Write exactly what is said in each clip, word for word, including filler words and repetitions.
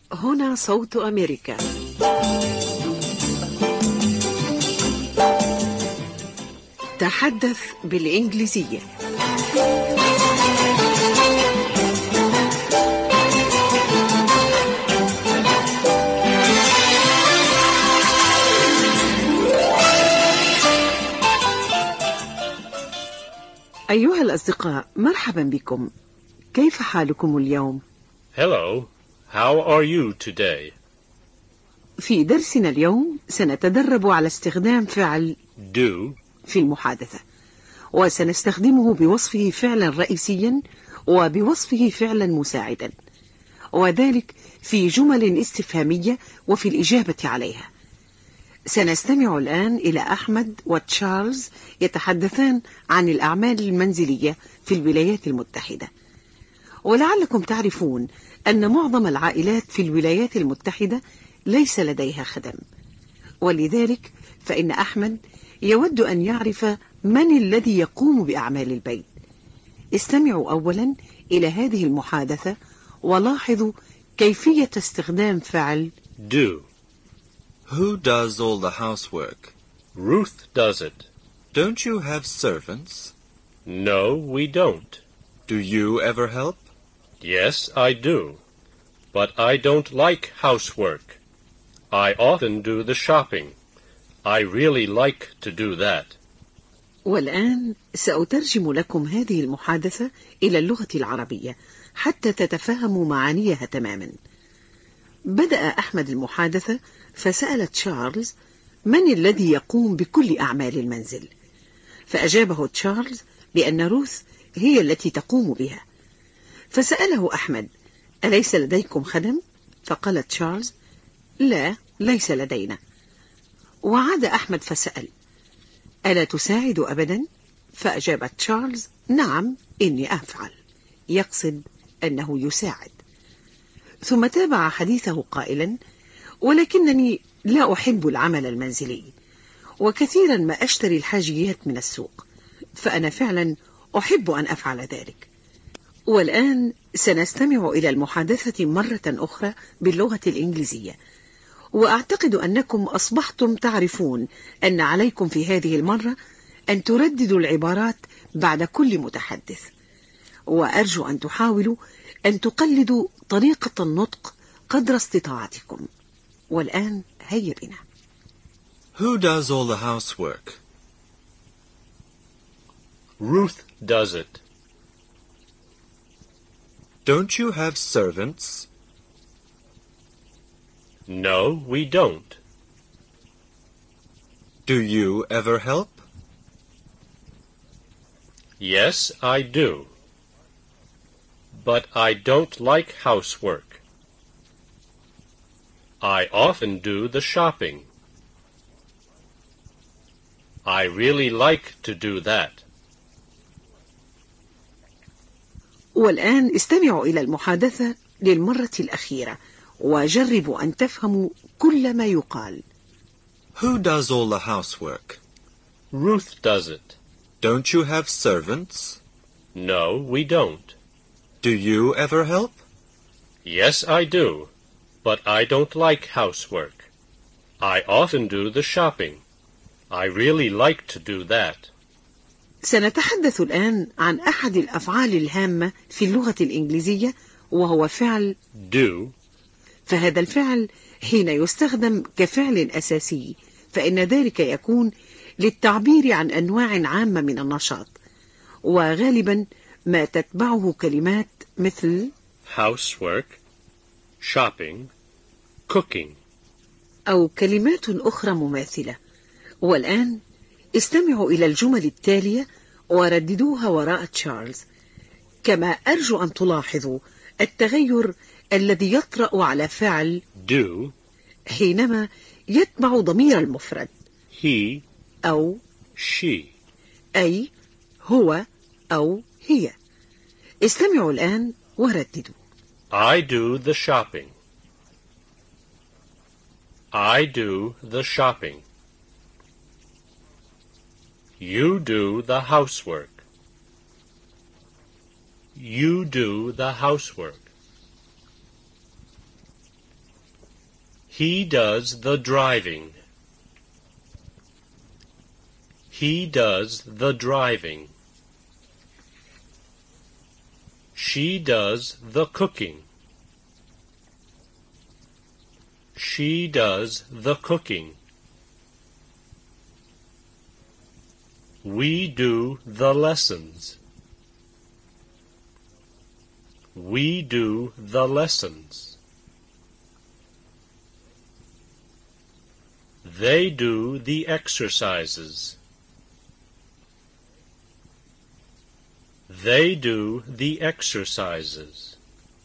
هنا صوت أمريكا. تحدث بالإنجليزية. أيها الأصدقاء، مرحبا بكم. كيف حالكم اليوم؟ Hello, how are you today? في درسنا اليوم سنتدرب على استخدام فعل Do في المحادثة، وسنستخدمه بوصفه فعلا رئيسيا وبوصفه فعلا مساعدا، وذلك في جمل استفهامية وفي الإجابة عليها. سنستمع الآن إلى أحمد وتشارلز يتحدثان عن الأعمال المنزلية في الولايات المتحدة. ولعلكم تعرفون أن معظم العائلات في الولايات المتحدة ليس لديها خدم، ولذلك فإن أحمد يود أن يعرف من الذي يقوم بأعمال البيت. استمعوا أولا إلى هذه المحادثة ولاحظوا كيفية استخدام فعل do. Who does all the housework? Ruth does it. Don't you have servants? No, we don't. Do you ever help? Yes, I do. But I don't like housework. I often do the shopping. I really like to do that. والآن سأترجم لكم هذه المحادثة إلى اللغة العربية حتى تتفهموا معانيها تماما. بدأ أحمد المحادثة فسأل تشارلز من الذي يقوم بكل أعمال المنزل، فأجابه تشارلز بأن روث هي التي تقوم بها. فسأله أحمد أليس لديكم خدم؟ فقال تشارلز لا، ليس لدينا. وعاد أحمد فسأل ألا تساعد أبدا؟ فأجاب تشارلز نعم، إني أفعل، يقصد أنه يساعد. ثم تابع حديثه قائلا ولكنني لا أحب العمل المنزلي، وكثيرا ما أشتري الحاجيات من السوق، فأنا فعلا أحب أن أفعل ذلك. والآن سنستمع إلى المحادثة مرة أخرى باللغة الإنجليزية، وأعتقد أنكم أصبحتم تعرفون أن عليكم في هذه المرة أن ترددوا العبارات بعد كل متحدث، وأرجو أن تحاولوا أن تقلدوا طريقة النطق قدر استطاعتكم. والآن هيا بنا. Who does all the housework? Ruth does it. Don't you have servants? No, we don't. Do you ever help? Yes, I do. But I don't like housework. I often do the shopping. I really like to do that. والآن استمعوا إلى المحادثة للمرة الأخيرة وجربوا أن تفهموا كل ما يقال. Who does all the housework? Ruth does it. Don't you have servants? No, we don't. Do you ever help? Yes, I do. But I don't like housework. I often do the shopping. I really like to do that. سنتحدث الآن عن أحد الأفعال الهامة في اللغة الإنجليزية، وهو فعل do. فهذا الفعل حين يستخدم كفعل أساسي فإن ذلك يكون للتعبير عن أنواع عامة من النشاط، وغالبا ما تتبعه كلمات مثل housework, shopping, cooking. أو كلمات أخرى مماثلة. والآن استمعوا إلى الجمل التالية ورددوها وراء تشارلز، كما أرجو أن تلاحظوا التغير الذي يطرأ على فعل do حينما يتبع ضمير المفرد he أو she. أي هو أو هي. استمعوا الآن ورددوا. I do the shopping. I do the shopping. You do the housework. You do the housework. He does the driving. He does the driving. She does the cooking. She does the cooking. We do the lessons. We do the lessons. They do the exercises. They do the exercises.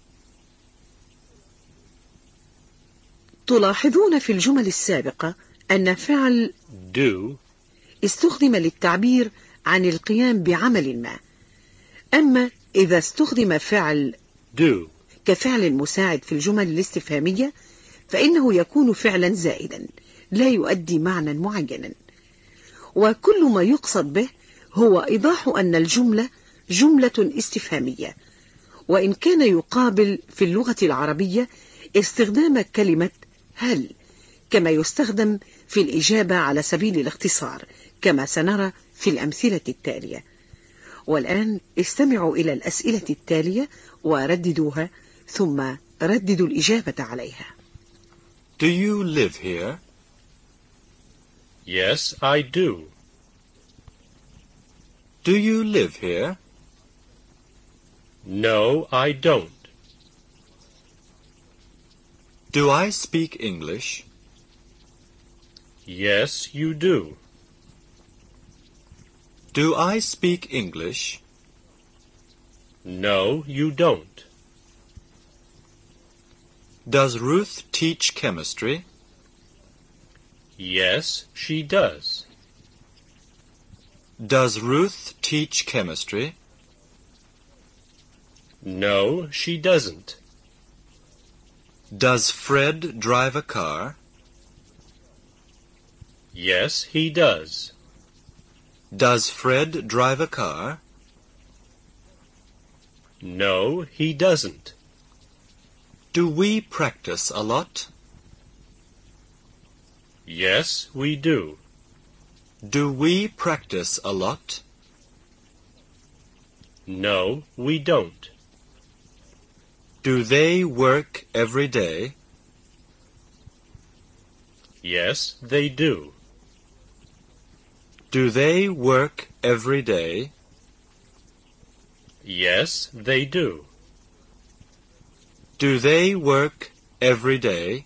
تلاحظون في الجمل السابقة أن فعل do استخدم للتعبير عن القيام بعمل ما. أما إذا استخدم فعل do كفعل مساعد في الجمل الاستفهامية فإنه يكون فعلا زائدا لا يؤدي معنى معينا، وكل ما يقصد به هو إيضاح أن الجملة جملة استفهامية، وإن كان يقابل في اللغة العربية استخدام كلمة هل كما يستخدم في الإجابة على سبيل الاختصار كما سنرى في الأمثلة التالية. والآن استمعوا إلى الأسئلة التالية ورددوها ثم رددوا الإجابة عليها. Do you live here? Yes, I do. Do you live here? No, I don't. Do I speak English? Yes, you do. Do I speak English? No, you don't. Does Ruth teach chemistry? Yes, she does. Does Ruth teach chemistry? No, she doesn't. Does Fred drive a car? Yes, he does. Does Fred drive a car? No, he doesn't. Do we practice a lot? Yes, we do. Do we practice a lot? No, we don't. Do they work every day? Yes, they do. Do they work every day? Yes, they do. Do they work every day?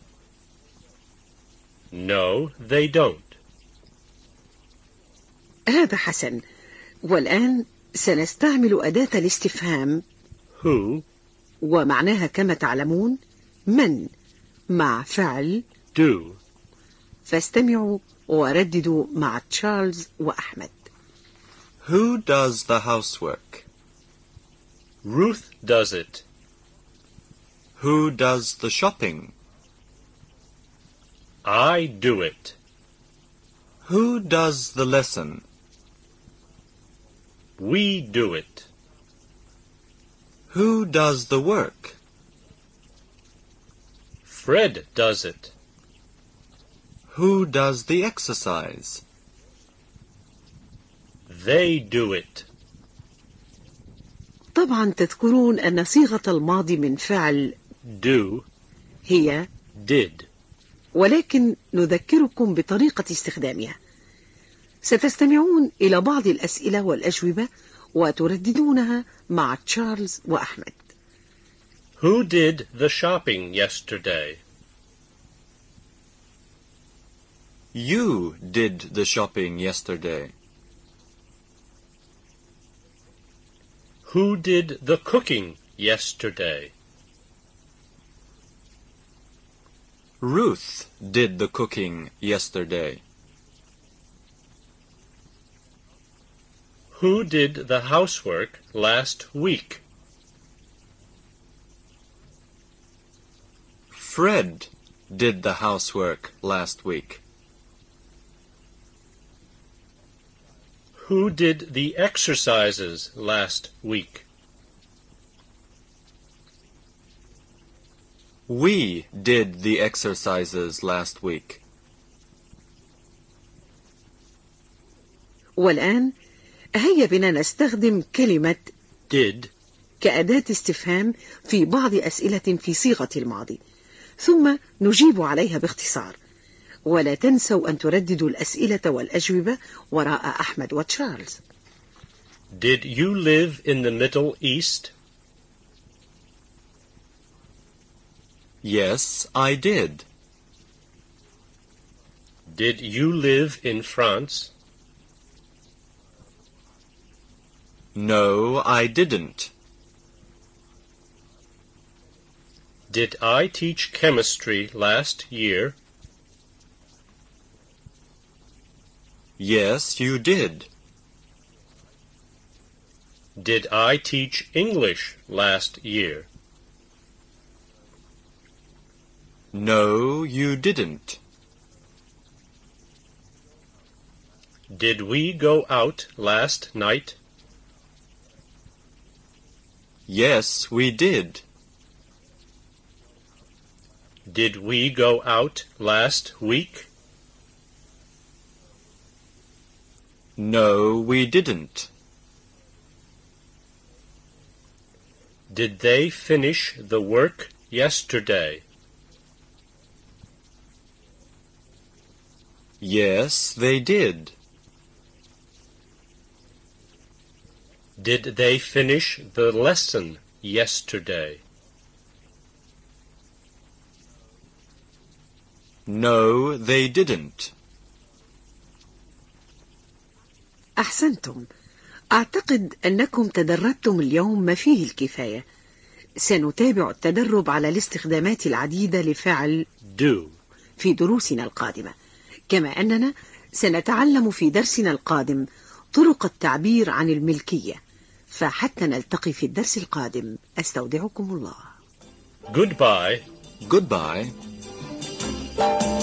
No, they don't. هذا حسن. والآن سنستعمل أداة الاستفهام Who ومعناها كما تعلمون من مع فعل do. فاستمعوا ورددوا مع تشارلز وأحمد. Who does the housework? Ruth does it. Who does the shopping? I do it. Who does the lesson? We do it. Who does the work? Fred does it. Who does the exercise? They do it. طبعا تذكرون أن صيغة الماضي من فعل Do هي did. ولكن نذكركم بطريقة استخدامها. ستستمعون إلى بعض الأسئلة والأجوبة وترددونها مع تشارلز وأحمد. Who did the shopping yesterday? You did the shopping yesterday. Who did the cooking yesterday? Ruth did the cooking yesterday. Who did the housework last week? Fred did the housework last week. Who did the exercises last week? We did the exercises last week. والآن هيا بنا نستخدم كلمة Did كأداة استفهام في بعض أسئلة في صيغة الماضي، ثم نجيب عليها باختصار. ولا تنسوا أن ترددوا الأسئلة والأجوبة وراء أحمد وتشارلز. Did you live in the Middle East? Yes, I did. Did you live in France? No, I didn't. Did I teach chemistry last year? Yes, you did. Did I teach English last year? No, you didn't. Did we go out last night? Yes, we did. Did we go out last week? No, we didn't. Did they finish the work yesterday? Yes, they did. Did they finish the lesson yesterday? No, they didn't. أحسنتم. أعتقد أنكم تدربتم اليوم ما فيه الكفاية. سنتابع التدرب على الاستخدامات العديدة لفعل Do في دروسنا القادمة، كما أننا سنتعلم في درسنا القادم طرق التعبير عن الملكية. فحتى نلتقي في الدرس القادم، أستودعكم الله. Goodbye. Goodbye.